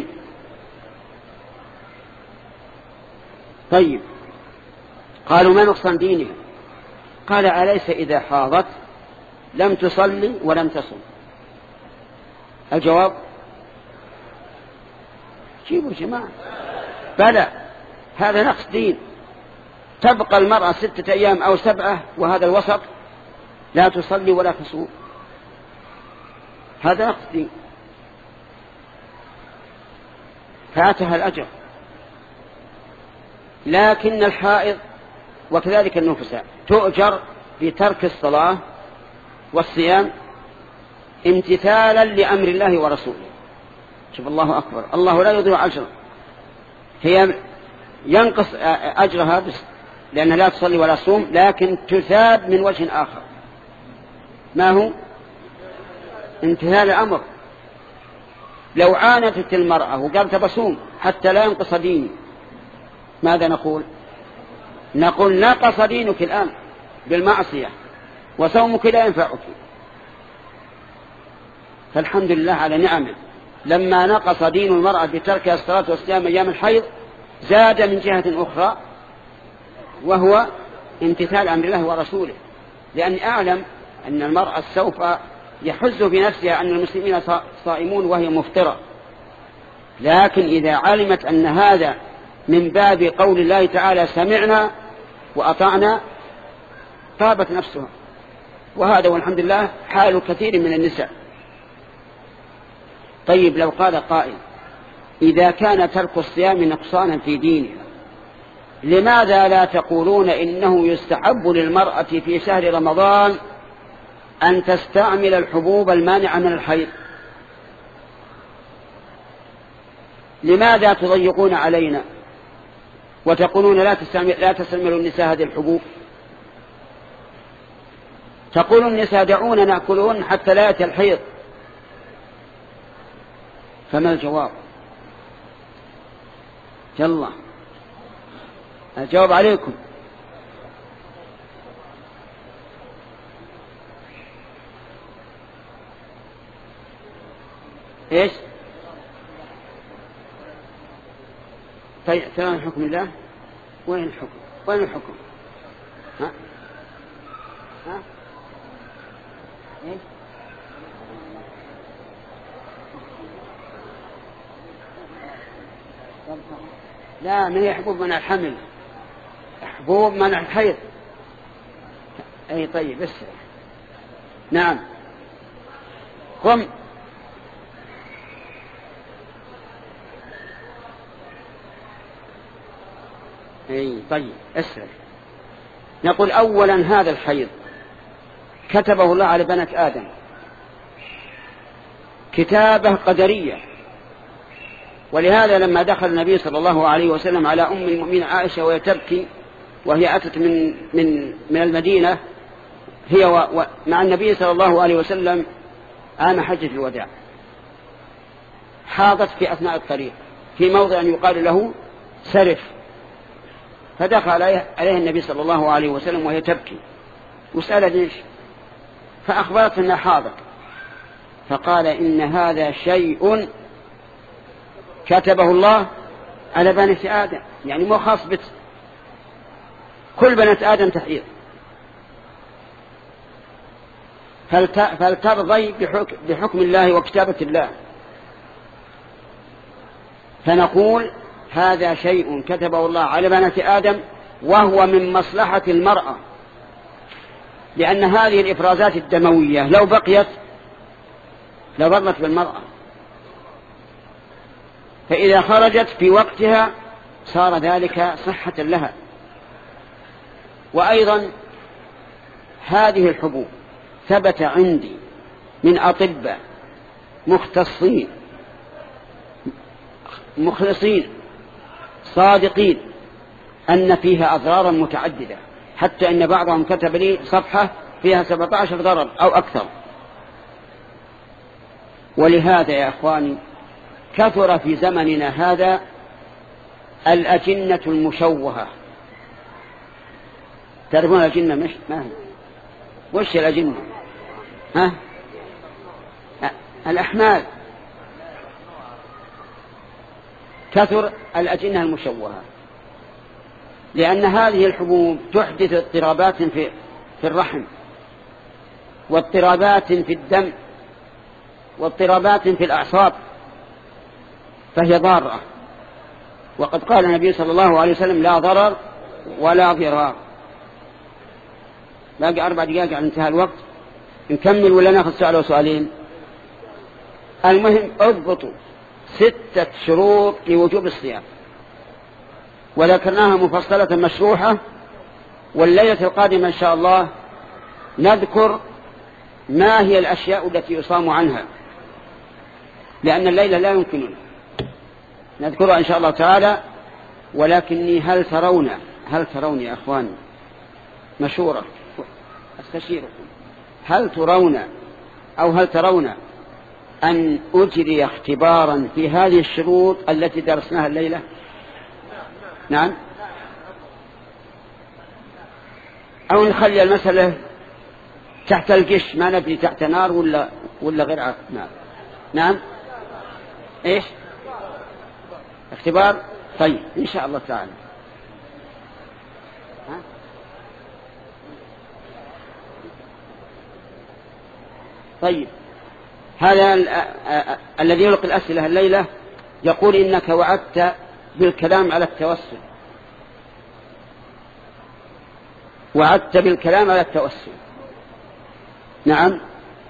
طيب، قالوا: ما نقصان دينها؟ قال: أليس إذا حاضت لم تصلي ولم تصم؟ الجواب: جيبوا جماعة، بلى، هذا نقص دين. تبقى المرأة ستة أيام أو سبعة، وهذا الوسط، لا تصلي ولا تصوم، هذا نقص دين، فاتها الأجر. لكن الحائض وكذلك النفساء تؤجر بترك الصلاة والصيام امتثالا لأمر الله ورسوله. شوف، الله أكبر، الله لا يضيع أجرا. هي ينقص أجرها لأنها لا تصلي ولا تصوم، لكن تثاب من وجه آخر. ما هو؟ امتثال الأمر. لو عانت المرأة وقالت بصوم حتى لا ينقص ديني، ماذا نقول؟ نقول: نقص دينك الآن بالمعصية، وصومك لا ينفعك. فالحمد لله على نعمه. لما نقص دين المرأة بتركها الصلاة والصيام أيام الحيض زاد من جهة أخرى، وهو امتثال أمر الله ورسوله. لأن أعلم أن المرأة سوف يحز بنفسها أن المسلمين صائمون وهي مفطرة، لكن إذا علمت أن هذا من باب قول الله تعالى: سمعنا وأطعنا، طابت نفسها. وهذا والحمد لله حال كثير من النساء. طيب، لو قال قائل: إذا كان ترك الصيام نقصانا في دينها، لماذا لا تقولون إنه يستحب للمرأة في شهر رمضان أن تستعمل الحبوب المانعة من الحيض؟ لماذا تضيقون علينا وتقولون لا تستعمل لا تستعملوا النساء هذه الحبوب؟ تقول النساء: دعونا نأكلهن حتى لا يأتي الحيض. فما الجواب؟ يلا الجواب عليكم. ايش؟ طيب، تمام حكم الله. وين الحكم؟ وين الحكم؟ ها ها إيه؟ لا، ما هي حبوب من الحمل، حبوب من الحيض. أي طيب بس. نعم قم. أي طيب اسرع. نقول أولا هذا الحيض كتبه الله على بنات آدم كتابة قدرية، ولهذا لما دخل النبي صلى الله عليه وسلم على أم المؤمنين عائشة وهي تبكي، وهي أتت من من من المدينة هي مع النبي صلى الله عليه وسلم عام حجة الوداع، حاضت في أثناء الطريق في موضع يقال له سرف، فدخل عليه, عليه النبي صلى الله عليه وسلم وهي تبكي وسألت ليش، فأخبرت أنها حاضت، فقال إن هذا شيء كتبه الله على بنات آدم، يعني مو خاص بت كل بنات آدم تحيض، فلترضي بحكم الله وكتابة الله. فنقول هذا شيء كتبه الله على بنات آدم، وهو من مصلحة المرأة، لأن هذه الإفرازات الدموية لو بقيت لضرت بالمرأة، فإذا خرجت في وقتها صار ذلك صحة لها. وأيضا هذه الحبوب ثبت عندي من أطباء مختصين مخلصين صادقين أن فيها أضرارا متعددة، حتى أن بعضهم كتب لي صفحة فيها سبعة عشر ضرر أو أكثر. ولهذا يا أخواني كثر في زمننا هذا الأجنة المشوهة. تعرفون الأجنة مش ما هي؟ وش الأجنة؟ ها؟ الأحمال. كثر الأجنة المشوهة، لأن هذه الحبوب تحدث اضطرابات في في الرحم، واضطرابات في الدم، واضطرابات في الأعصاب، فهي ضارة. وقد قال النبي صلى الله عليه وسلم لا ضرر ولا ضرار. باقي أربع دقائق على انتهاء الوقت، نكمل ولا ناخذ سؤال وسؤالين؟ المهم اضبطوا ستة شروط لوجوب الصيام، وذكرناها مفصلة مشروحة، والليلة القادمة إن شاء الله نذكر ما هي الأشياء التي يصام عنها، لأن الليلة لا يمكننا نذكرها إن شاء الله تعالى. ولكني هل ترون هل ترون يا أخواني مشورة أستشيركم، هل ترون أو هل ترون أن أجري اختبارا في هذه الشروط التي درسناها الليلة؟ نعم. أو نخلي المسألة تحت القش، ما ندري تحت نار ولا ولا غير نار. نعم. إيش اختبار؟ طيب إن شاء الله تعالى. ها؟ طيب هذا الذي يلقي الأسئلة الليلة يقول إنك وعدت بالكلام على التوسل، وعدت بالكلام على التوسل. نعم.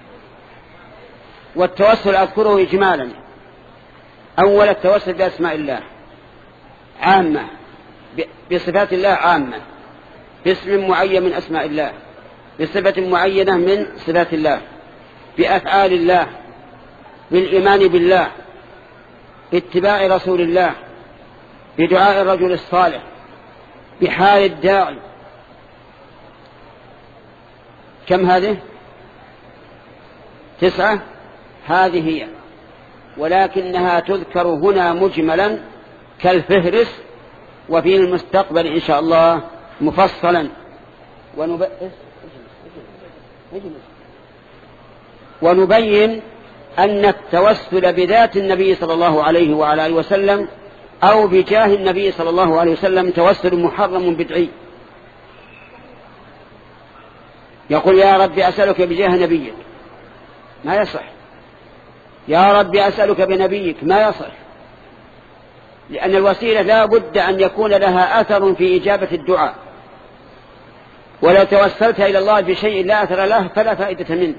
والتوسل أذكره إجمالا. أول التوسل بأسماء الله عامة، بصفات الله عامة، باسم معين من أسماء الله، بصفة معينة من صفات الله، بأفعال الله، بالإيمان بالله، باتباع رسول الله، بدعاء الرجل الصالح، بحال الداعي. كم هذه؟ تسعة. هذه هي، ولكنها تذكر هنا مجملا كالفهرس، وفي المستقبل إن شاء الله مفصلا. ونب... ونبين أن التوسل بذات النبي صلى الله عليه وعلى آله وسلم أو بجاه النبي صلى الله عليه وسلم توسل محرم بدعي، يقول يا رب أسألك بجاه نبيك، ما يصح. يا رب أسألك بنبيك، ما يصح، لأن الوسيلة لا بد أن يكون لها أثر في إجابة الدعاء. ولو توسلت إلى الله بشيء لا أثر له فلا فائدة منه.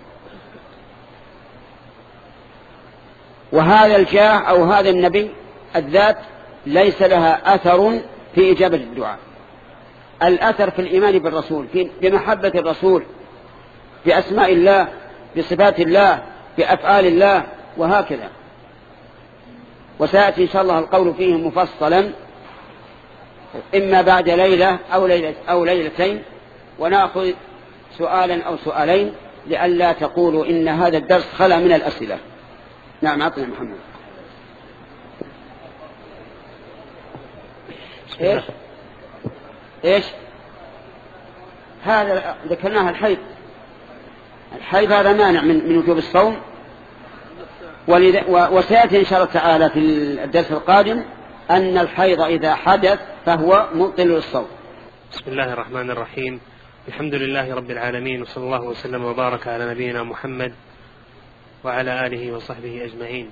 وهذا الجاه أو هذا النبي الذات ليس لها أثر في إجابة الدعاء. الأثر في الإيمان بالرسول، في بمحبة الرسول، بأسماء الله، بصفات الله، بأفعال الله، وهكذا. وسيأتي إن شاء الله القول فيه مفصلا إما بعد ليلة أو, ليلة أو ليلتين، ونأخذ سؤالا أو سؤالين لئلا تقولوا إن هذا الدرس خلا من الأسئلة. نعم عطنا محمد. إيش إيش هذا ذكرناها الحيض. الحيض هذا مانع من, من وجوب الصوم، وسيأتي إن شاء الله تعالى في الدرس القادم أن الحيض إذا حدث فهو مبطل للصوم.
بسم الله الرحمن الرحيم. الحمد لله رب العالمين، وصلى الله وسلم وبارك على نبينا محمد وعلى آله وصحبه أجمعين.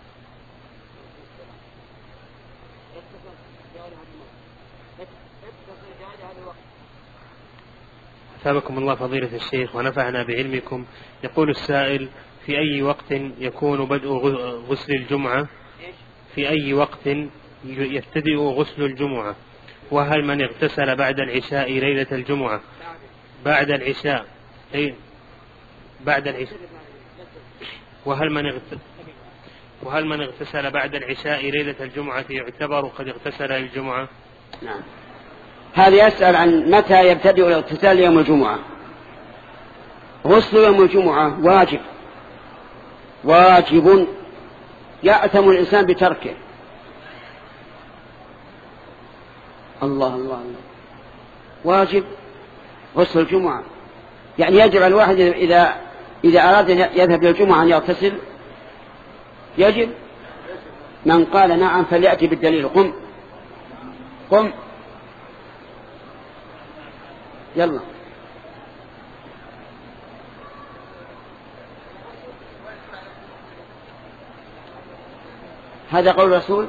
أثابكم الله فضيلة الشيخ ونفعنا بعلمكم. يقول السائل: في أي وقت يكون بدء غسل الجمعة؟ في أي وقت يبتدئ غسل الجمعة؟ وهل من اغتسل بعد العشاء ليلة الجمعة بعد العشاء أي بعد العشاء وهل من اغتسل وهل من اغتسل بعد العشاء ليلة الجمعة يعتبر قد اغتسل الجمعة؟
نعم. هذا يسأل عن متى يبتدئ الاغتسال يوم الجمعة. غسل يوم الجمعة واجب واجب يأثم الإنسان بتركه. الله الله الله واجب غسل الجمعة، يعني يجب على الواحد إذا إذا أراد يذهب للجمعة أن يغتسل يجب. من قال نعم فليأتي بالدليل. قم قم يلا. هذا قول الرسول،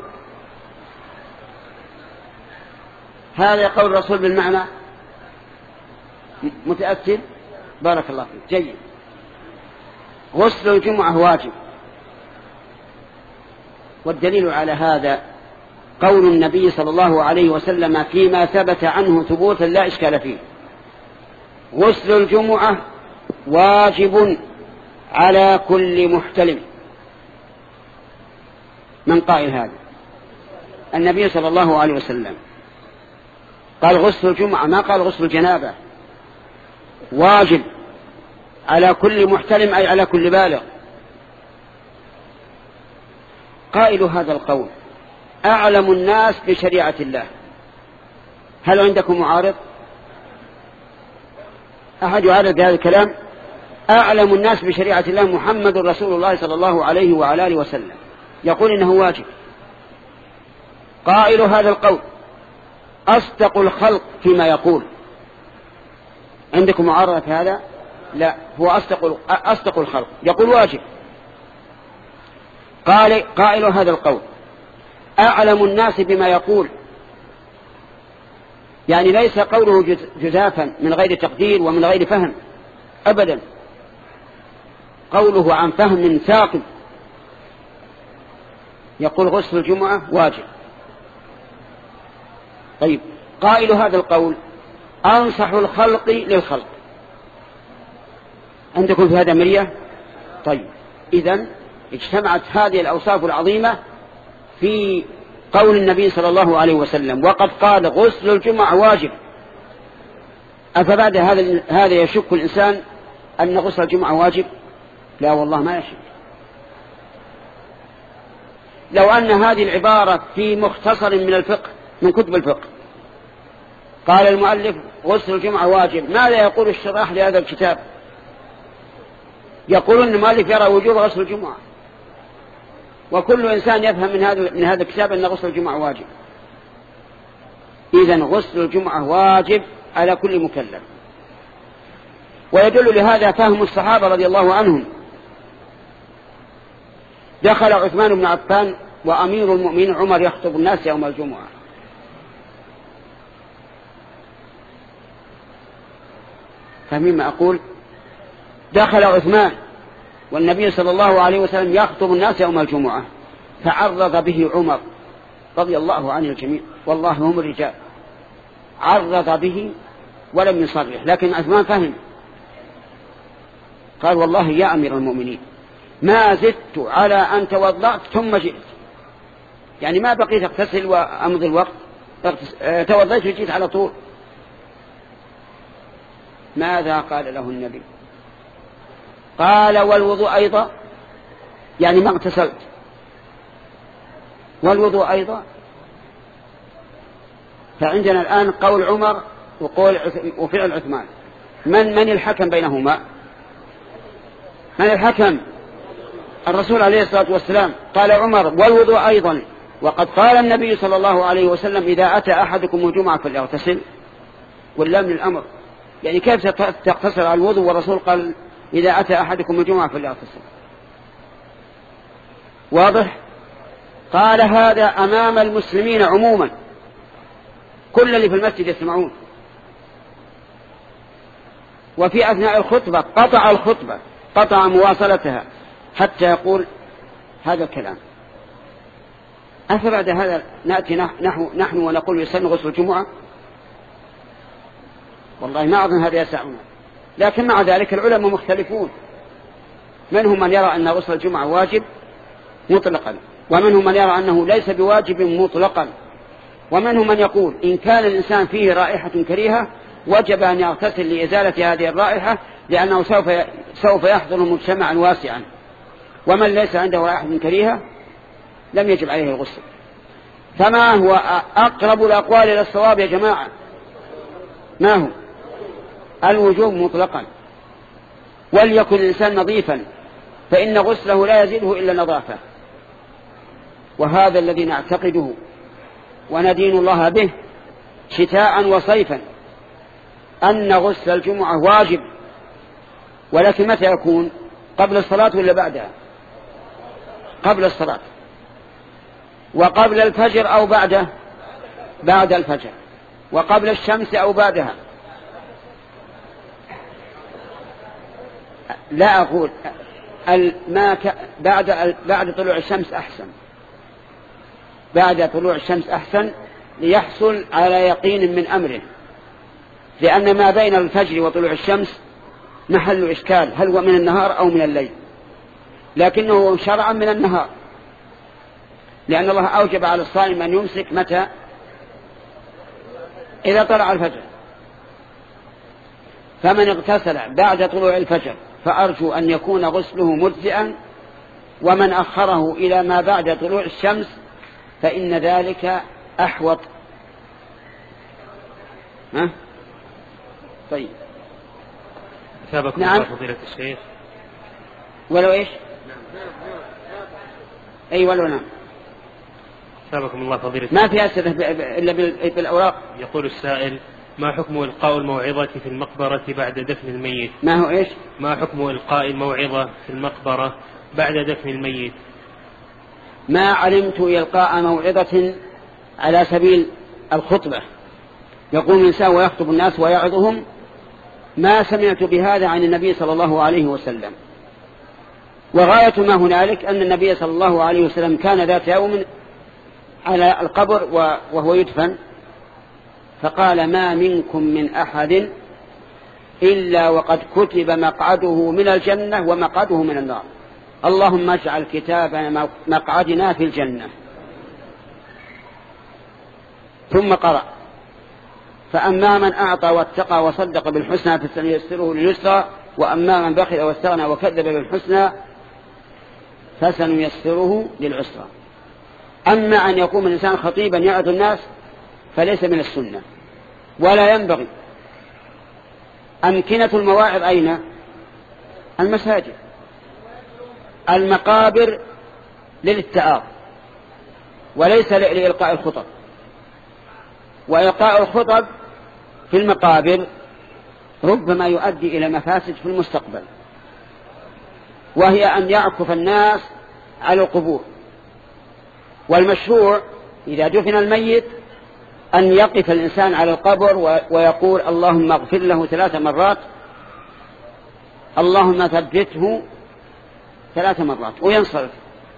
هذا قول الرسول بالمعنى. متأكد؟ بارك الله فيك. جيد. غسل الجمعة واجب، والدليل على هذا قول النبي صلى الله عليه وسلم فيما ثبت عنه ثبوتا لا إشكال فيه: غسل الجمعة واجب على كل محتلم. من قائل هذا؟ النبي صلى الله عليه وسلم قال غسل الجمعة، ما قال غسل الجنابة. واجب على كل محتلم أي على كل بالغ. قائل هذا القول أعلم الناس بشريعة الله. هل عندكم معارض؟ أحد يعارض بهذا الكلام؟ أعلم الناس بشريعة الله محمد رسول الله صلى الله عليه وعلى آله وسلم يقول إنه واجب. قائل هذا القول أصدق الخلق فيما يقول. عندكم معارضة في هذا؟ لا، هو أصدق أصدق الخلق يقول واجب. قال قائل هذا القول أعلم الناس بما يقول، يعني ليس قوله جزافا من غير تقدير ومن غير فهم أبدا، قوله عن فهم ثاقب. يقول غسل الجمعة واجب. طيب، قائل هذا القول أنصح الخلق للخلق. عندكم في هذا مرية؟ طيب، إذن اجتمعت هذه الأوصاف العظيمة في قول النبي صلى الله عليه وسلم، وقد قال غسل الجمعة واجب. أفبعد هذا هذا يشك الإنسان أن غسل الجمعة واجب؟ لا والله ما يشك. لو أن هذه العبارة في مختصر من الفقه من كتب الفقه قال المؤلف غسل الجمعة واجب، ماذا يقول الشراح لهذا الكتاب؟ يقولون أن المؤلف يرى وجوب غسل الجمعة، وكل إنسان يفهم من هذا من هذا الكتاب أن غسل الجمعة واجب. إذن غسل الجمعة واجب على كل مكلف. ويدل لهذا فهم الصحابة رضي الله عنهم. دخل عثمان بن عفان وأمير المؤمنين عمر يخطب الناس يوم الجمعة، فاهمين ما أقول؟ دخل عثمان والنبي صلى الله عليه وسلم يخطب الناس يوم الجمعة، فعرض به عمر رضي الله عنه الجميع، والله هم الرجال، عرض به ولم يصرح، لكن عثمان فهم، قال والله يا أمير المؤمنين ما زدت على أن توضأت ثم جئت، يعني ما بقيت اغتسل وأمضي الوقت، توضيت وجيت على طول. ماذا قال له النبي؟ قال والوضوء أيضا، يعني ما اغتسلت، والوضوء أيضا. فعندنا الآن قول عمر وقول وفعل عثمان، من من الحكم بينهما؟ من الحكم؟ الرسول عليه الصلاة والسلام. قال عمر والوضوء أيضا، وقد قال النبي صلى الله عليه وسلم إذا أتى أحدكم الجمعة فليغتسل، ولا من الأمر، يعني كيف تقتصر على الوضوء والرسول قال إذا أتى أحدكم الجمعة فليغتسل؟ واضح؟ قال هذا أمام المسلمين عموما، كل اللي في المسجد يسمعون. وفي أثناء الخطبة قطع الخطبة، قطع مواصلتها حتى يقول هذا الكلام. أفبعد هذا نأتي نحن, نحن ونقول يسن غسل الجمعة؟ والله ما أظن هذا يسعنا. لكن مع ذلك العلماء مختلفون، منهم من يرى أن غسل الجمعة واجب مطلقا، ومنهم من يرى أنه ليس بواجب مطلقا، ومنهم من يقول إن كان الإنسان فيه رائحة كريهة وجب أن يغتسل لإزالة هذه الرائحة، لأنه سوف سوف يحضر مجتمعا واسعا، ومن ليس عنده رائحة كريهة لم يجب عليه الغسل. فما هو أقرب الأقوال إلى الصواب يا جماعة؟ ما هو؟ الوجوب مطلقا، وليكن الإنسان نظيفا، فإن غسله لا يزيده إلا نظافة. وهذا الذي نعتقده وندين الله به شتاء وصيفا، أن غسل الجمعة واجب، ولكن متى يكون؟ قبل الصلاة ولا بعدها؟ قبل الصلاة، وقبل الفجر أو بعده؟ بعد الفجر، وقبل الشمس أو بعدها؟ لا أقول ما ك... بعد بعد طلوع الشمس أحسن، بعد طلوع الشمس أحسن، ليحصل على يقين من أمره، لأن ما بين الفجر وطلوع الشمس محل إشكال، هل هو من النهار أو من الليل؟ لكنه شرعا من النهار، لأن الله أوجب على الصائم أن يمسك متى؟ إذا طلع الفجر. فمن اغتسل بعد طلوع الفجر فأرجو أن يكون غسله مجزئا، ومن أخره إلى ما بعد طلوع الشمس فإن ذلك أحوط. ها؟ طيب.
نعم. فضيلة الشيخ.
ولو إيش؟ أي ولو نعم.
سابقكم الله فضيلة
ما في أسئلة إلا بالأوراق.
يقول السائل: ما حكم إلقاء الموعظة في المقبرة بعد دفن الميت؟
ما هو إيش؟
ما حكم إلقاء الموعظة في المقبرة بعد دفن الميت؟
ما علمت إلقاء موعظة على سبيل الخطبة يقوم الإنسان ويخطب الناس ويعظهم، ما سمعت بهذا عن النبي صلى الله عليه وسلم. وغاية ما هنالك أن النبي صلى الله عليه وسلم كان ذات يوم على القبر وهو يدفن، فقال: ما منكم من أحد إلا وقد كتب مقعده من الجنة ومقعده من النار، اللهم اجعل كتابنا مقعدنا في الجنة. ثم قرأ: فأما من أعطى واتقى وصدق بالحسنى فسنيسره لليسرى، وأما من بخل واستغنى وكذب بالحسنى فسنيسره للعسرى. أما أن يقوم الإنسان خطيبا يعظ الناس فليس من السنة ولا ينبغي. أمكنة المواعظ أين؟ المساجد. المقابر للاتعاظ وليس لإلقاء الخطب، وإلقاء الخطب في المقابر ربما يؤدي إلى مفاسد في المستقبل، وهي أن يعكف الناس على القبور. والمشروع إذا دفن الميت أن يقف الإنسان على القبر ويقول اللهم اغفر له ثلاث مرات، اللهم ثبته ثلاث مرات، وينصرف.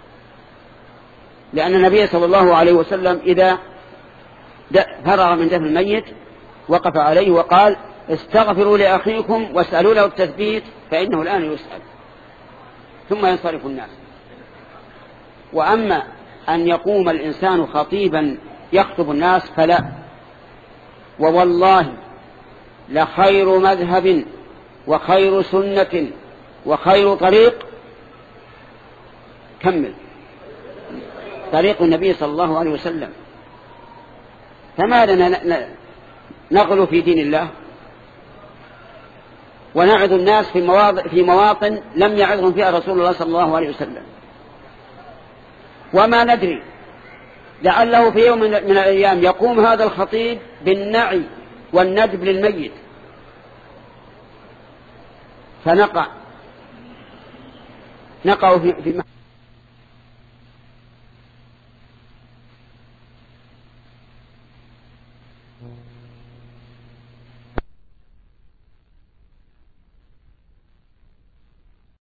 لأن النبي صلى الله عليه وسلم إذا فرغ من دفن الميت وقف عليه وقال استغفروا لأخيكم واسألوا له التثبيت فإنه الآن يسأل، ثم ينصرف الناس. وأما أن يقوم الإنسان خطيبا يخطب الناس فلا، ووالله لخير مذهب وخير سنة وخير طريق كمل طريق النبي صلى الله عليه وسلم. فماذا نغلو في دين الله ونعظ الناس في مواطن, في مواطن لم يعظهم فيها رسول الله صلى الله عليه وسلم؟ وما ندري، لعله في يوم من الأيام يقوم هذا الخطيب بالنعي والندب للميت فنقع نقع في, في